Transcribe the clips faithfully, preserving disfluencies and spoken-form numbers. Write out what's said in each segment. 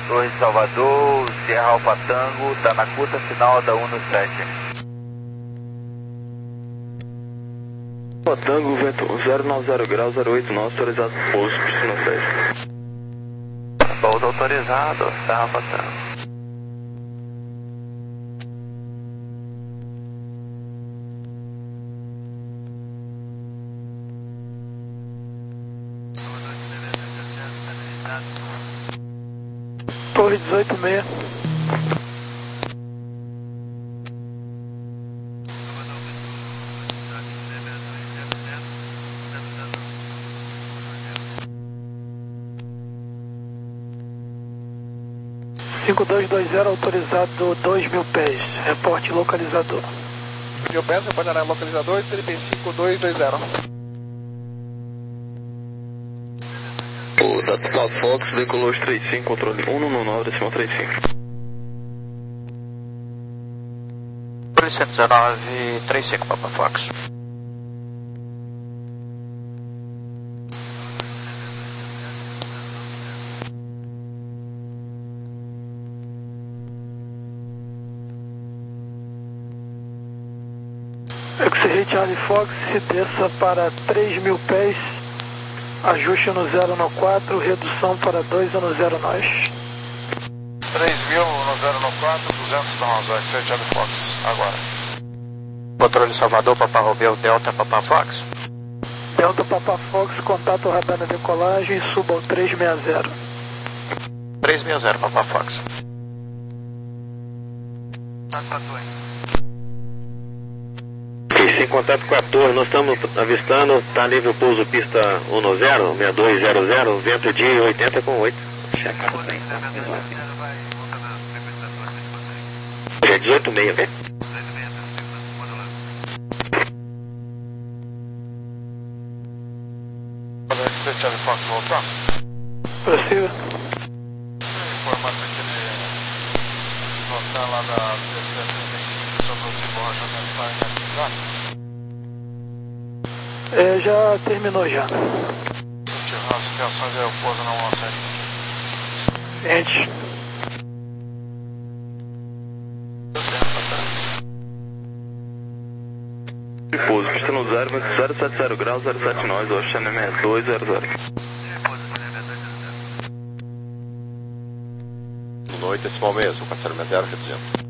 Torre Salvador, Sierra Alfa Tango, tá na curta final da Uno sete. Alfa Tango, vento zero nove zero graus, zero oito nove, autorizado pouso, piscina seis. Pouso autorizado, Sierra Alfa Tango. Torre dezoito meia. cinco dois dois zero autorizado dois mil pés. Reporte localizador. Mil pés, reportará localizador trinta e cinco dois dois zero. O Data Fox decolou os trinta e cinco, controle um no nove, decimal trinta e cinco. cento e dezenove, trinta e cinco, Papa Fox. X-Ray Charlie Fox, desça para três mil pés. Ajuste no zero no quatro, redução para dois no zero nós. três mil no zero no quatro, duzentos nós, X-Ray Charlie Fox, agora. Controle Salvador, Papa Romeo, Delta, Papa Fox. Delta Papa Fox, contato radar na decolagem, suba ao trezentos e sessenta. trezentos e sessenta, Papa Fox. Em contato com a torre, nós estamos avistando, está livre o pouso pista um zero, sessenta e dois zero zero, vento de oitenta com oito. É dezoito meia, velho. Quando é que você Charlie Fox voltar? Prossiga. Informação que ele voltar lá da T C trinta e cinco sobre o desemborrachamento para inatividade. É, já terminou já. As reações é o pouso na um sete. Gente. Pouso pista no zero, vento zero sete zero graus, zero sete nós, Ocean M S dois zero zero. Noite, decimal mesmo, parceiro zero, reduzindo.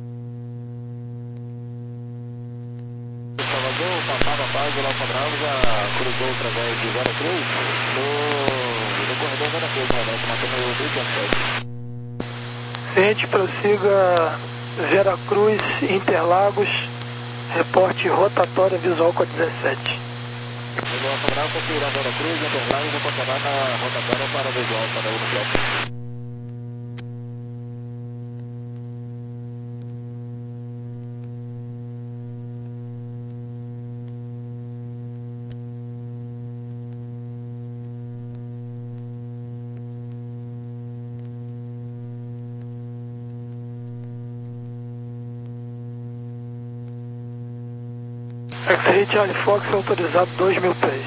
Salvador, Papá, Papá, do Alfa Bravo já cruzou através de Vera Cruz no, no corredor Vera Cruz, né? Matando o trinta e sete. Gente, prossiga Vera Cruz, Interlagos, reporte rotatória visual com a dezessete. O Alfa Bravo configurou a Vera Cruz, Interlagos, reportará na rotatória para visual para o bloco. X-Ray Charlie Fox autorizado dois mil pés.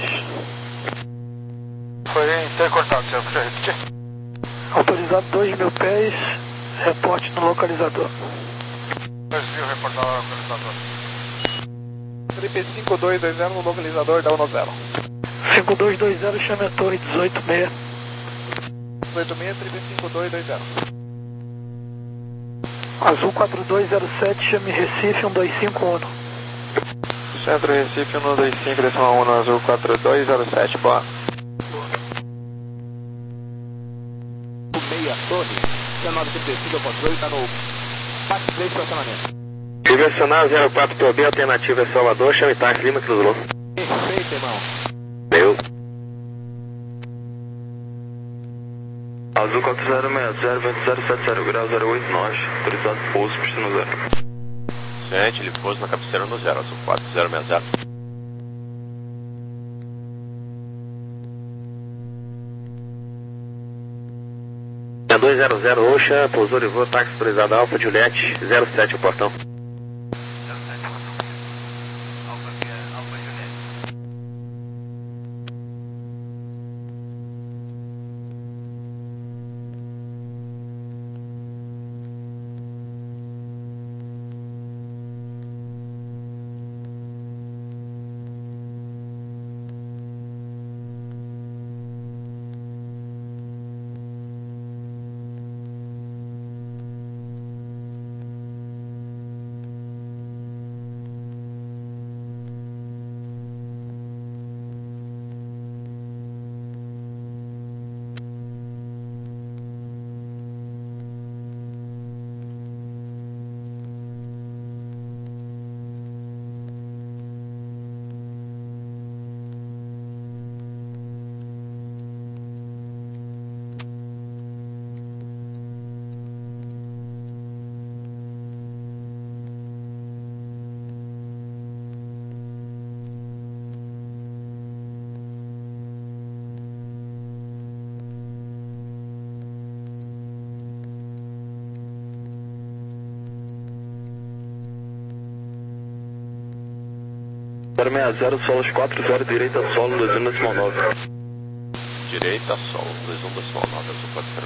Foi intercortado, senhor. Queria repetir? Autorizado dois mil pés, reporte no localizador. dois mil reportado no localizador. trinta e cinco dois dois zero no localizador da um zero. cinco dois dois zero, chame a torre dezoito meia. dezoito meia, trinta e cinco dois dois zero. Azul quatro dois zero sete, chame Recife um dois cinco um. Centro Recife um dois cinco, decimal um, Azul quatro dois zero sete, boa. Meia Torre, dezenove trinta e cinco, o controle está no Parque três estacionamento. Direcionar zero quatro P O B, alternativa é Salvador, chame táxi Lima Cruzou. Perfeito, irmão. Deu. Azul quatro zero seis zero, vento zero sete zero graus, zero oito nós, autorizado pouso, pista no zero. Gente, ele pousa na cabeceira no zero, azul quatro zero seis zero. dois zero zero, Oxa, pousou de voo, táxi autorizado Alfa Juliette, zero sete o portão. zero seis zero, solos quatro zero, direita solo, dois um decimal nove. Direita, solo, dois um decimal nove, azul quatro zero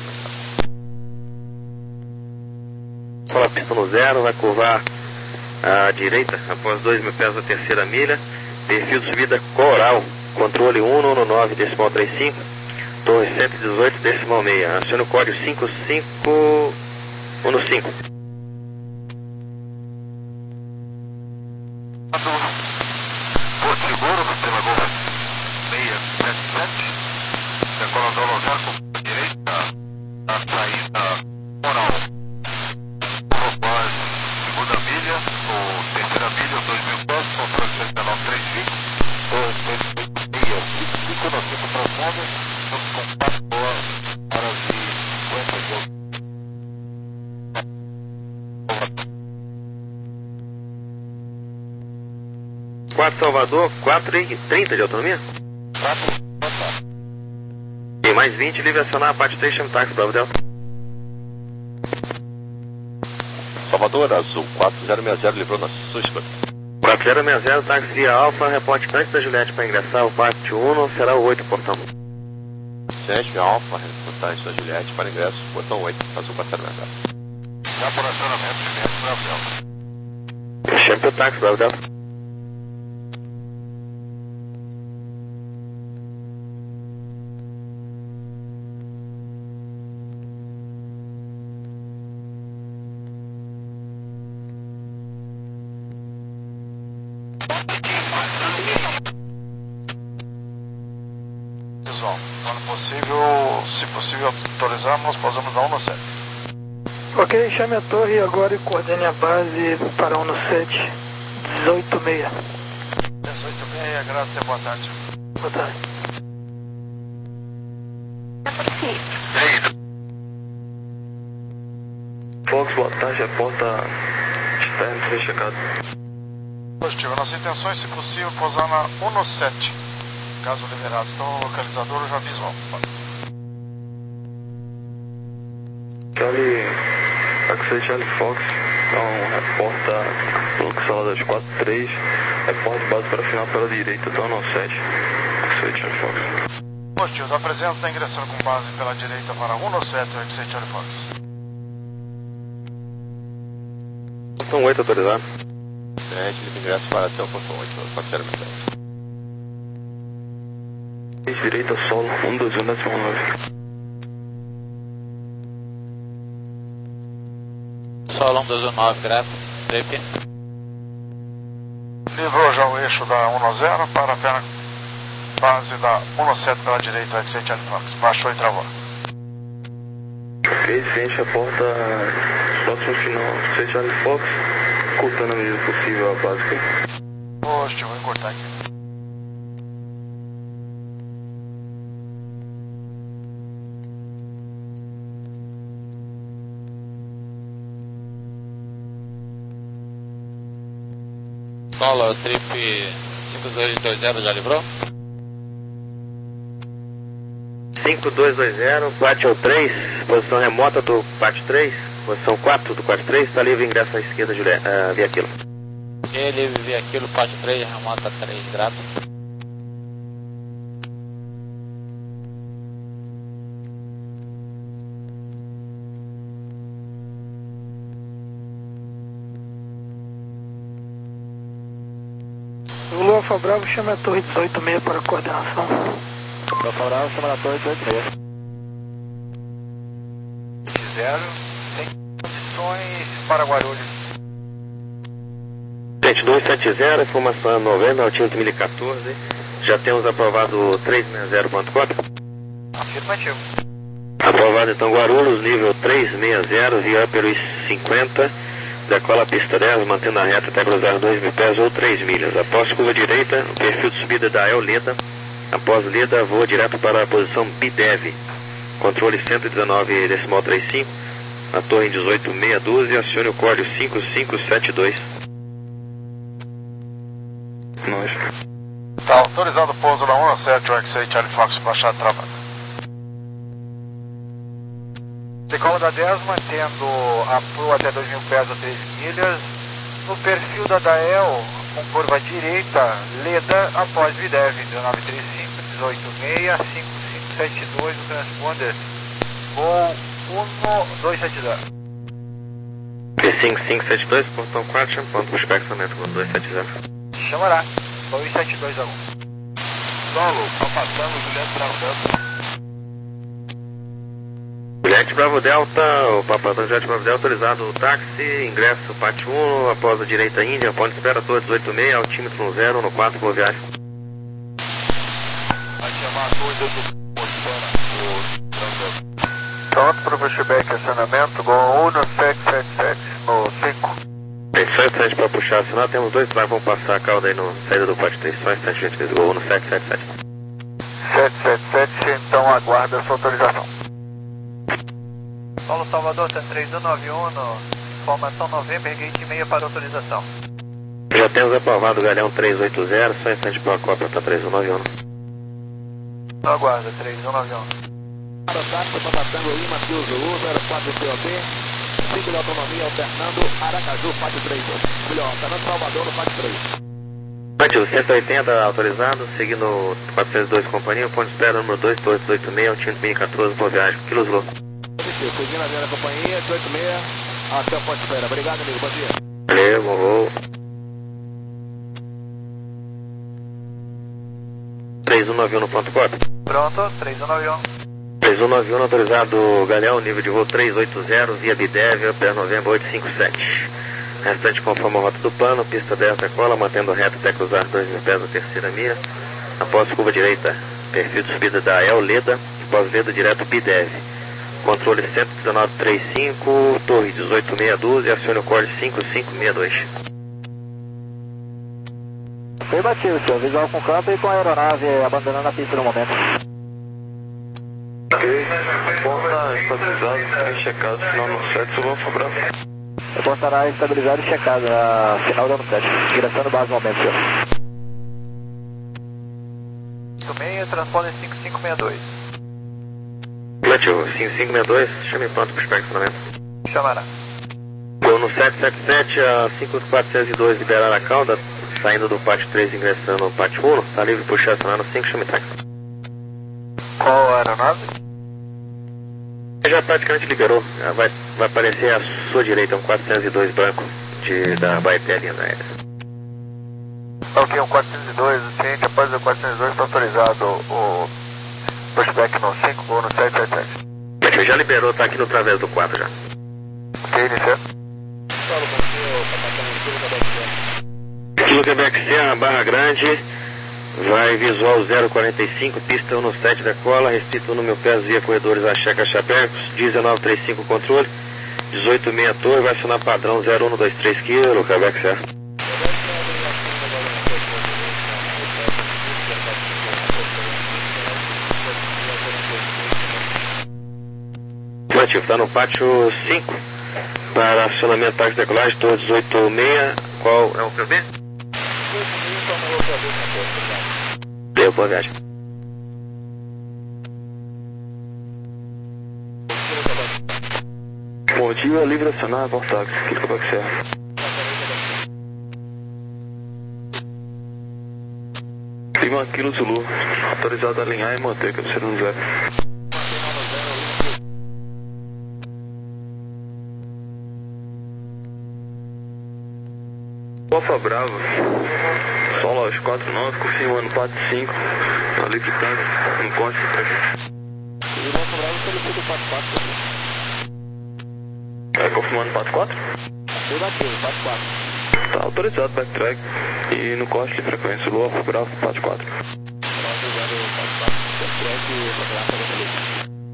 seis. Fala pista no zero, vai curvar à direita, após dois mil pés da terceira milha, perfil de subida coral, controle um um nove decimal trinta e cinco, torre cento e dezoito decimal seis, acione o código cinco cinco um cinco. Porto Seguro, pela Golf seiscentos e setenta e sete, decolador no zero com direita, a saída oral. Base, segunda milha, ou terceira milha, dois mil pés, controle cento e dezenove três cinco, torre cento e oito meia, cinco na cinco transforma, estamos com quatro horas e cinquenta e oito. quatro Salvador, quatro e trinta de autonomia? quatro, E mais vinte, livre acionar a parte três, chama táxi, Bravo Delta. Salvador, azul quatro zero seis zero, livrou na sua escolha. quatro zero seis zero, táxi via Alfa, reporte antes da Juliette para ingressar, o pátio um será o oito, portão. sete Alfa, reportagem da Juliette para ingresso, portão oito, azul quatro zero seis zero. já por acionamento de metro, Bravo Delta. Chama o táxi, Bravo Delta. Visual, quando possível, se possível autorizar, nós pousamos na um sete. Ok, chame a torre agora e coordene a base para um sete, dezoito seis. dezoito seis, graças e boa tarde. Boa tarde. Fox, boa tarde, a porta externa foi checada. Positivo, nossas intenções, se possível, pousar na um sete. Caso liberados, então o localizador já visual. Charlie, Taxi Charlie Fox, então reporta fluxo das quatro três, reporte base para final pela direita, então não sete. Taxi Charlie Fox. Positivo, apresenta está ingressando com base pela direita para um sete, o Taxi Charlie Fox. Portão oito autorizado. sete, livre ingresso para até o portão oito, azul quatro zero seis zero. Direita solo, um dois um decimal nove. Solo um dois nove, grave, trip. Livrou já o eixo da um zero para a perna base da um sete pela direita, Taxi Charlie Fox. Baixou e travou. Ok, ciente, reporta próximo final, Taxi Charlie Fox, curtando a medida possível a base. Positivo, vou encurtar aqui. Solo, trip cinco dois dois zero, já livrou? cinco dois dois zero, pátio três, posição remota do pátio três, posição quatro do pátio três, está livre ingresso à esquerda, Juliette, uh, via aquilo. Ele vive aquilo, pátio três, remota três, grato. O Alfa Bravo chama a torre dezoito seis para coordenação. Alfa Bravo, chama a torre dezoito seis. Zero, tem condições para Guarulhos. sete dois sete zero, informação novembro, altinho dois mil e quatorze, já temos aprovado trezentos e sessenta ponto quatro. Afirmativo. Aprovado então Guarulhos, nível trezentos e sessenta, via pelos cinquenta, decola a pista dez, mantendo a reta até cruzar dois mil pés ou três milhas. Após curva direita, o perfil de subida da El Leda. Após Leda, voa direto para a posição B D E V. Controle cento e dezenove decimal trinta e cinco, a torre dezoito seis um dois, acione o código cinco cinco sete dois. Nós. Está autorizado o pouso na um sete, o Taxi Charlie Fox, baixado travado. Decola da dez, mantendo a proa até dois mil pés ou três milhas. No perfil da Dael, com curva direita, Leda, após Videv, nove três cinco, dezoito seis, cinco cinco sete dois, no transponder, voo um dois sete zero. cinco cinco sete dois, portão quatro, chama ponto pushback somente com dois sete zero. Chamará, dois sete dois a um. Solo, Papa Tango, Juliette Bravo Delta. Juliette Bravo Delta, o Papa Tango Juliette Bravo Delta, autorizado o táxi, ingresso Pátio um, após a direita Índia, ponto de espera, torre dezoito seis, altímetro um zero, no quatro, boa viagem. Vai chamar a torre dezoito seis, pronto para o pushback, acionamento, Gol um no sete sete sete, no cinco. Só instante para puxar, acionar, temos dois drive, vão passar a cauda aí no saída do Pátio três, só instante, gente, fez Gol um no sete sete sete. sete sete sete, então aguarda a sua autorização. Paulo Salvador, três um nove um, no formação November, gate meia para autorização. Já temos aprovado o Galeão três oito zero, só instante para a cópia para três um nove um. Então aguarda, três um nove um. Para o táxi, Papa Tango Lima, Pio Zulu, zero quatro C O B, cinco de autonomia, alternando Aracaju, Pátio três. Melhor, alternando Salvador no Pátio três. Pátio cento e oitenta autorizado, seguindo quatrocentos e dois companhia, ponto de espera número dois, torre dezoito seis, altímetro mil e quatorze, boa viagem, Kilo Zulu. Seguindo a minha companhia, dezoito seis, até o ponto de espera. Obrigado, amigo, bom dia. Valeu, bom voo. três um nove um no ponto quatro. Pronto, três um nove um. três um nove um autorizado Galeão, nível de voo três oito zero, via Bidev, Pé Novembro oito cinco sete. Restante conforme a rota do plano, pista dez decola, mantendo reto até cruzar dois mil pés na terceira milha. Após curva direita, perfil de subida da El Leda, e pós-Leda direto Bidev. Controle cento e dezenove trinta e cinco, torre dezoito seis um dois, acione o core cinco cinco seis dois. Foi batido, senhor. Visual com campo e com a aeronave abandonando a pista no momento. Ok, ponta estabilizado, trem checado, final no sete, suba Alfa Bravo. O ponto estará estabilizado e checado na final do ano sete. Direção do base no momento, senhor. seis, transponder cinco cinco seis dois. Plantio cinco cinco seis dois, chame pronto para o espectramento. Chamará. Gol no sete sete sete, a cinco quatrocentos e dois liberar a cauda, saindo do Pátio três, ingressando no Pátio um, está livre para puxar acionar no cinco, chame táxi. Qual a aeronave? Já praticamente liberou, já vai, vai aparecer à sua direita, um quatrocentos e dois branco de, da Baeté linha aérea. Ok, um quatrocentos e dois, o ciente após o quatrocentos e dois está autorizado o pushback no cinco, ou no sete sete sete. Plantio já liberou, está aqui no travesso do quatro já. Ok, iniciando. Kilo Quebec C, a Barra Grande, vai visual zero quarenta e cinco, pista um no sete decola, restrito no meu pés via corredores a Checa Chapecos, dezenove trinta e cinco controle, dezoito seis torre, vai acionar padrão zero um dois três Kilo Quebec C. Plantio, está no Pátio cinco, para acionamento táxi decolagem, torre dezoito seis, qual é o Q B? Deu, boa viagem. Bom dia, livre acionar, bom táxi, Kilo Quebec C. Lima Kilo Zulu, autorizado a alinhar e manter cabeceira no zero. Alfa Bravo, solo aos quatro nove, confirmando Pátio cinco, na livre tanque, encontro para aqui. E o Alfa Bravo solicita o Pátio quatro. É, confirmando Pátio quatro? Foi batido, Pátio quatro. Tá autorizado backtrack e no corte de frequência, Lua Alfa Bravo, Pátio quatro. Autorizado o Pátio quatro, backtrack e fotografia da polícia.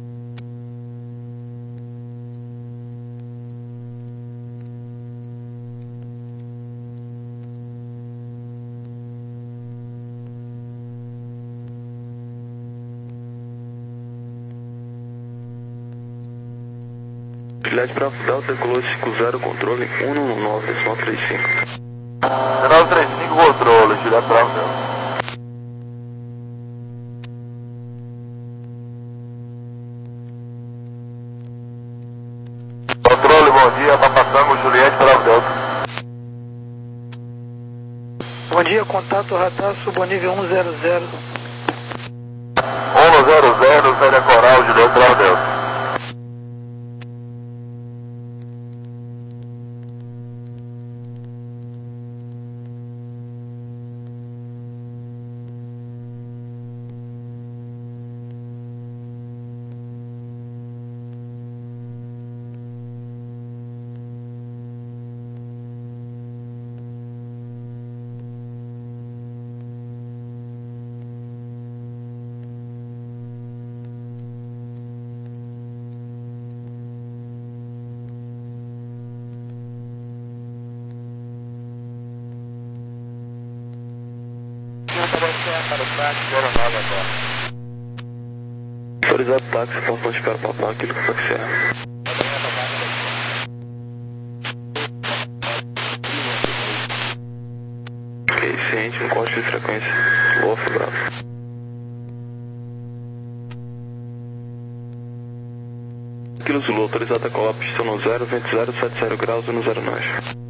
Juliette Bravo Delta, decolou cinco zero, controle um nove nove três cinco. nove três cinco, controle, Juliette Bravo Delta. Controle, bom dia, Papa Tango, Juliette Bravo Delta. Bom dia, contato radar, subonível um zero zero. um zero zero, série Coral, Juliette, Bravo Delta. Autorizado táxi, faltando espera papar aquilo que foi que serve. Ok, ciente, um corte de frequência. Wolf, bravo. Kilo Zulu, autorizado a colar pista no zero, vento zero, sete zero graus, no zero nós.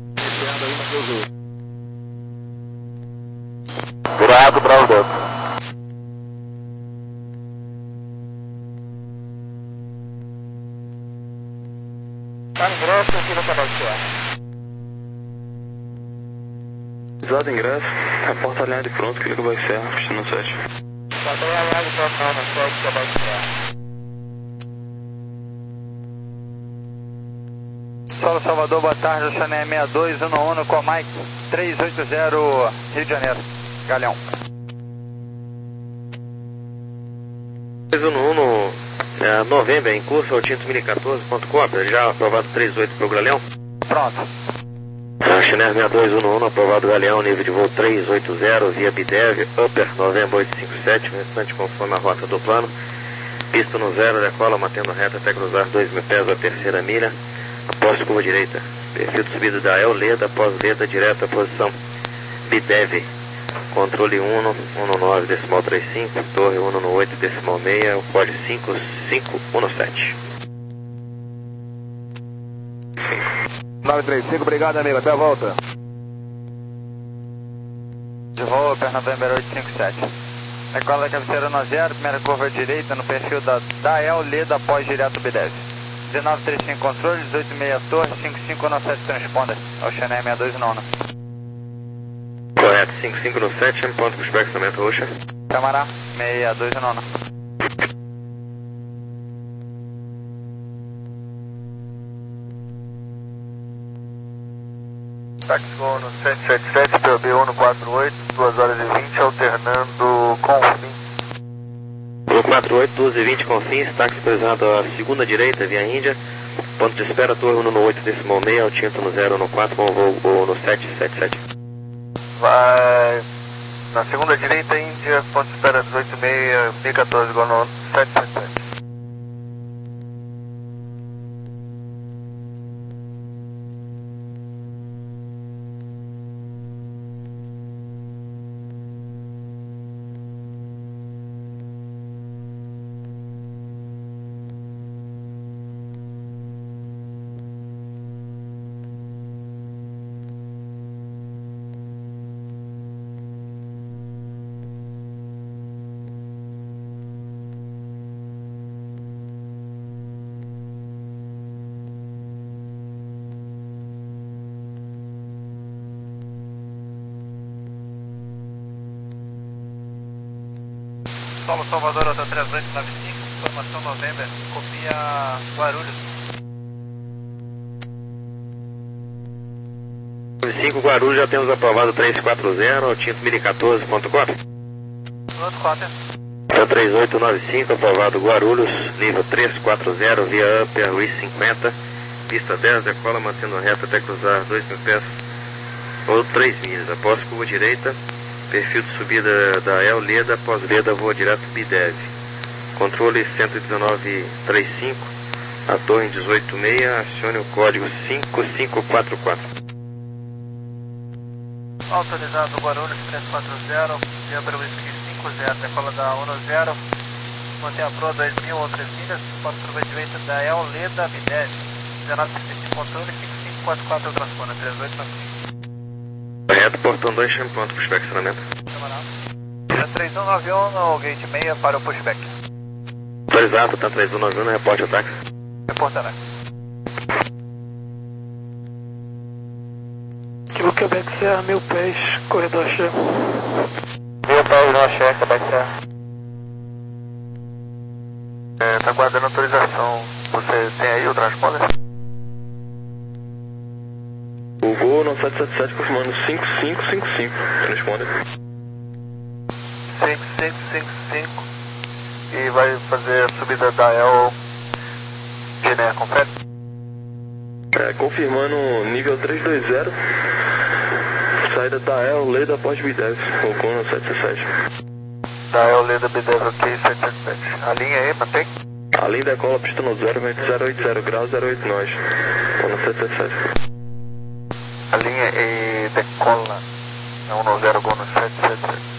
Virado, Bravo Delta. Ingresso, aqui no canal Q R. Autorizado ingresso, a porta alinhada de pronto, clica vai ser, pista no sete. Porta alinhada de pronto, no sete, que é baixo Q R. Solo Salvador, boa tarde, Oceané sessenta e dois, um um com a Mike trezentos e oitenta, Rio de Janeiro, Galeão. três um um, é, novembro, em curso, Altinto mil e quatorze ponto com, já aprovado três oito para o Galeão. Pronto. Chiner sessenta e dois um um, aprovado Galeão, nível de voo trezentos e oitenta, via Bidev, Upper, novembro oito cinco sete, um instante conforme a rota do plano. Pista no zero, decola, mantendo reta até cruzar dois mil pés a terceira milha. Após curva direita, perfil de subida da El Leda, após Leda, direta, posição Bidev, controle um um nove decimal trinta e cinco, torre um um oito decimal seis, o código cinco cinco um sete. nove três cinco, obrigado amigo, até a volta. De voo, Upper, novembro oito cinco sete. Decola da cabeceira no zero, primeira curva direita no perfil da, da El Leda, após direto Bidev. dezenove trinta e cinco controle, dezoito sessenta torre, cinco cinco um sete transponder, Oceané sessenta e dois um um. Correto, cinco cinco um sete, ponto para o espectramento Ocean. Camará, sessenta e dois um um. Táxi voo no sete sete sete, P O B um quatro oito, duas horas e vinte, alternando com fim. um quatro oito, duas e vinte com fins, táxi pesado à segunda direita, via Índia. Ponto de espera, torre um um oito decimal seis, Altinto no zero um quatro, com voo, voo no sete sete sete. Vai na segunda direita, Índia, ponto de espera dezoito seis, mil e quatorze, igual no sete sete sete. Solo Salvador, Hotel três oito nove cinco, informação novembro, copia Guarulhos. cinco Guarulhos, já temos aprovado trezentos e quarenta, Altinto mil e quatorze ponto com. Outro quatro. Hotel três oito nove cinco, aprovado Guarulhos, nível trezentos e quarenta, via Upper, Ruiz cinquenta, pista dez, decola, mantendo reta até cruzar dois mil pés ou três milhas. Após curva direita, perfil de subida da El Leda, após Leda, voa direto Bidev. Controle cento e dezenove trinta e cinco, a torre dezoito seis, acione o código cinco cinco quatro quatro. Autorizado Guarulhos trezentos e quarenta, via Upper Whisky cinco zero, decola da um zero, mantém a proa dois mil ou três milhas, pode curva direita da El Leda, Bidev, dezenove trinta e cinco controle, cinco cinco quatro quatro transponder, três oito nove cinco. Correto, portão dois, chame pronto, pushback, acionamento. três um nove um no gate seis para o pushback. Autorizado, tá três um nove um no reporte ataque. Reportará. Equipe Quebec Serra, mil pés, corredor cheio. Mil pés no axé, Quebec Serra. É, tá guardando autorização. Você tem aí o transponder? O voo no sete sete sete confirmando cinco cinco cinco cinco. Transponder. cinco cinco cinco cinco. E vai fazer a subida da El Guiné, confere? É, confirmando nível trezentos e vinte. Saída da El, Leda após B dez. Colocou no sete sete sete. Da El Leda B dez, ok, sete sete sete. A linha aí, mantém? A linha decola, pista no zero, vento zero oito zero graus, zero oito nós. Vou no sete sete sete. A linha e decola. É um zero gol no sete sete sete.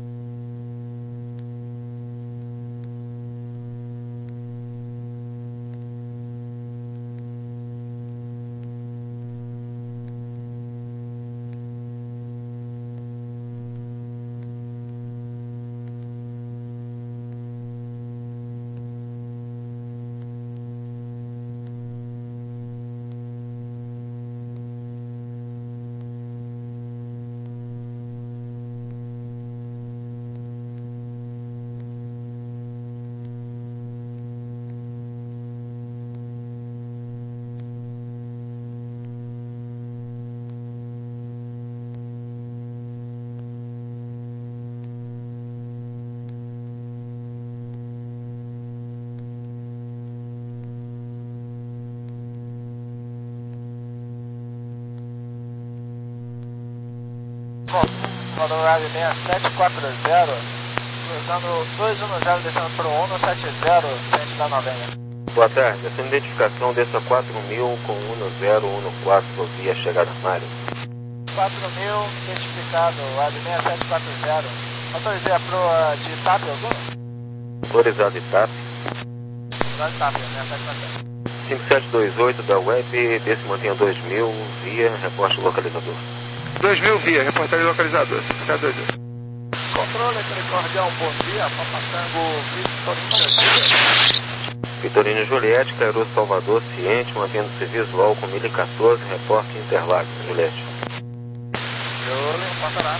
Colorado seis sete quatro zero, cruzando dois um zero, descendo para o um sete zero, frente da novena. Boa tarde, essa identificação desça quatro mil com um zero um quatro via chegada Mário. quatro mil, identificado, A D seis sete quatro zero. Autorizei a proa de T A P alguma? Autorizado de T A P. Autorizado de T A P, seis sete quatro zero. cinco sete dois oito da Web, desse mantenha dois mil, via, reporte localizador. dois mil via, reportaria localizador, cinco sete dois oito. Controle, Cordial, bom dia, Papatango, Vitorino, Vitorino Juliette, Cairu Salvador, ciente, mantendo-se visual com mil e quatorze, reporte Interlagos, Juliette. Júlio, reportará.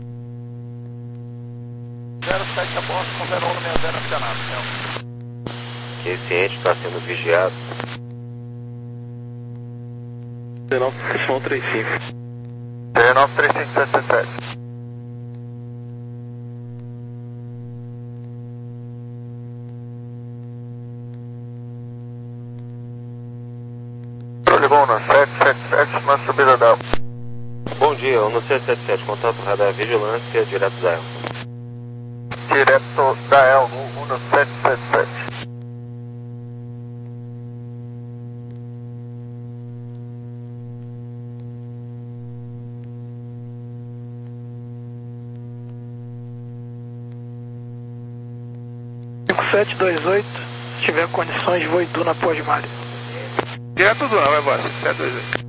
zero sete a bordo com zero um sessenta acionado. Que ciente está sendo vigiado. dezenove, decimal trinta e cinco. dezenove três cinco sete sete sete. Ligou no sete sete sete na subida da... Bom dia, no sete sete sete, contato radar vigilância, direto da El. Direto da El, no sete sete sete. cinco sete dois oito, se tiver condições, vou Itu na pós-malha. Direto do ar, vai embora, cinco sete dois oito.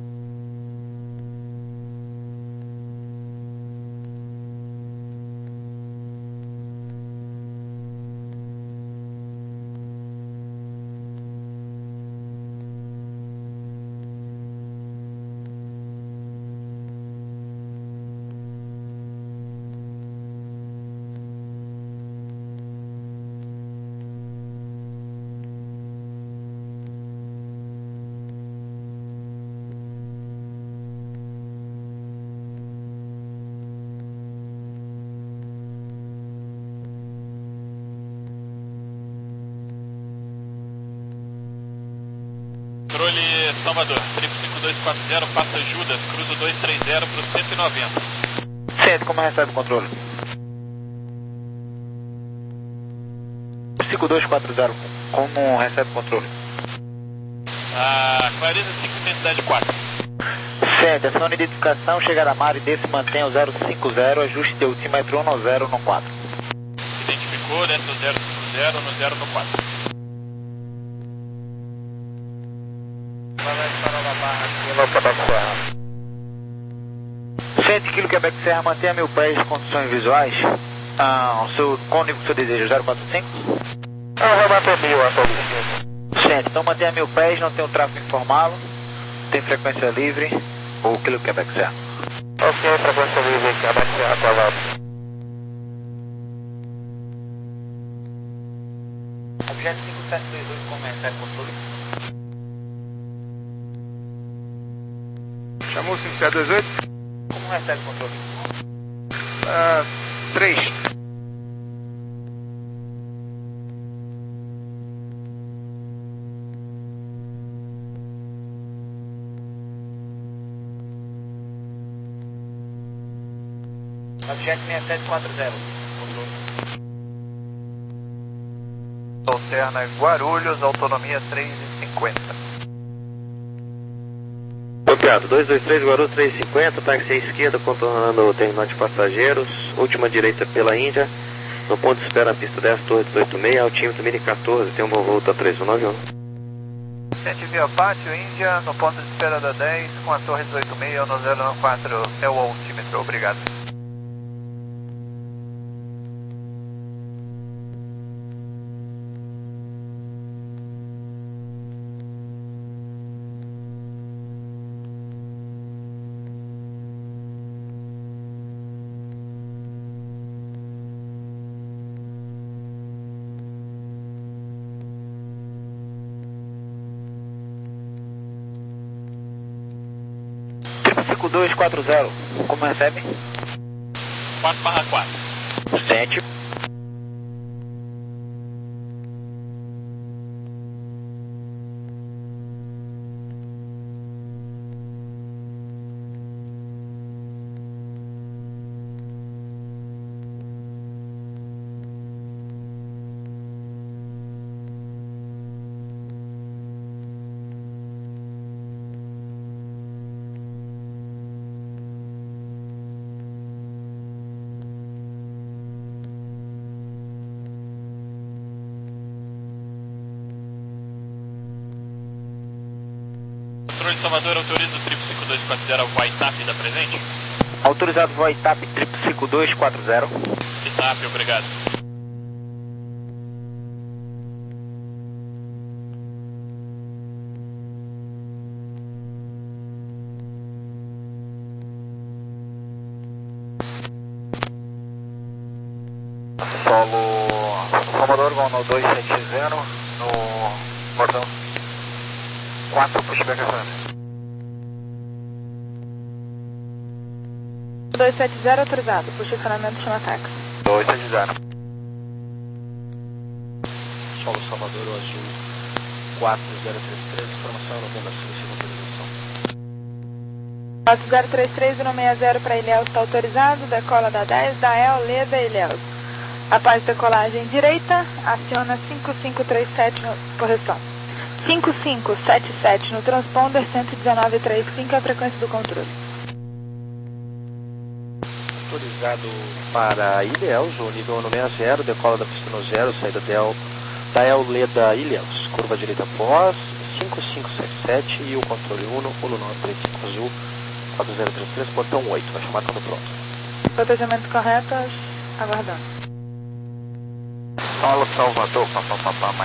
Controle Salvador, triplo cinco dois quatro zero, passa Judas, cruzo dois três zero para o cento e noventa. Certo, como recebe o controle? cinco dois quatro zero, como recebe o controle? Ah, Clareza cinco, intensidade quatro. Certo, ação de identificação, chegar a mar e desse mantém o zero cinco zero, ajuste de altímetro um zero no quatro. Identificou, desce o zero cinco zero no zero no quatro. No Quebec Serra. Certo, Quebec Serra, mantenha mil pés de condições visuais. Ah, o seu, qual o nível que o senhor deseja? zero quatro cinco? Eu vou bater mil atualmente. Gente, então mantenha mil pés, não tem o tráfego informal, tem frequência livre, o Kilo Quebec Serra. Ok, frequência livre, Quebec Serra, aprovado. Objeto cinco sete dois oito, como é? Serve controle? Chamou cinco sete dois oito? Como recebe o controle? Ah, três. Objeto seis sete quatro zero. Alterna Guarulhos, autonomia três e cinquenta. Copiado, dois dois três Guarulhos três e cinquenta, táxi à esquerda, contornando o terminal de passageiros, última direita pela Índia, no ponto de espera na pista dez, torre dezoito seis, altímetro mini quatorze, tem uma volta três um nove um. Sente via pátio, Índia, no ponto de espera da dez, com a torre dezoito seis, no zero quatro é o altímetro, obrigado. cinco dois quatro zero, como recebe? quatro barra quatro. sete. Controle de Salvador, autoriza o triplo cinco dois quatro zero ao Voitap da presente? Autorizado Voitap triplo cinco dois quatro zero. Voitap, obrigado. Solo Salvador, vão no dois sete zero, no bordão quatro, pushback F M. dois sete zero autorizado, posicionamento chama táxi. dois sete zero. Solo Salvador, o azul quatro zero três três, informação novembro cinco autorização. quatro zero três três um seis zero para Ilhéus está autorizado, decola da dez, da El, Leda, Ilhéus. Após decolagem direita, aciona cinco cinco três sete, no, correção. cinco cinco sete sete no transponder, cento e dezenove ponto trinta e cinco é a frequência do controle. Autorizado para Ilhéus, o nível sessenta zero, decola da pista no zero, saída del, da El Leda Ilhéus, curva direita pós, cinco cinco sete sete e o controle um um nove três cinco azul, quatro zero três três, portão oito, vai chamar quando pronto. Protegimento correto, aguardando. Solo Salvador, papapá,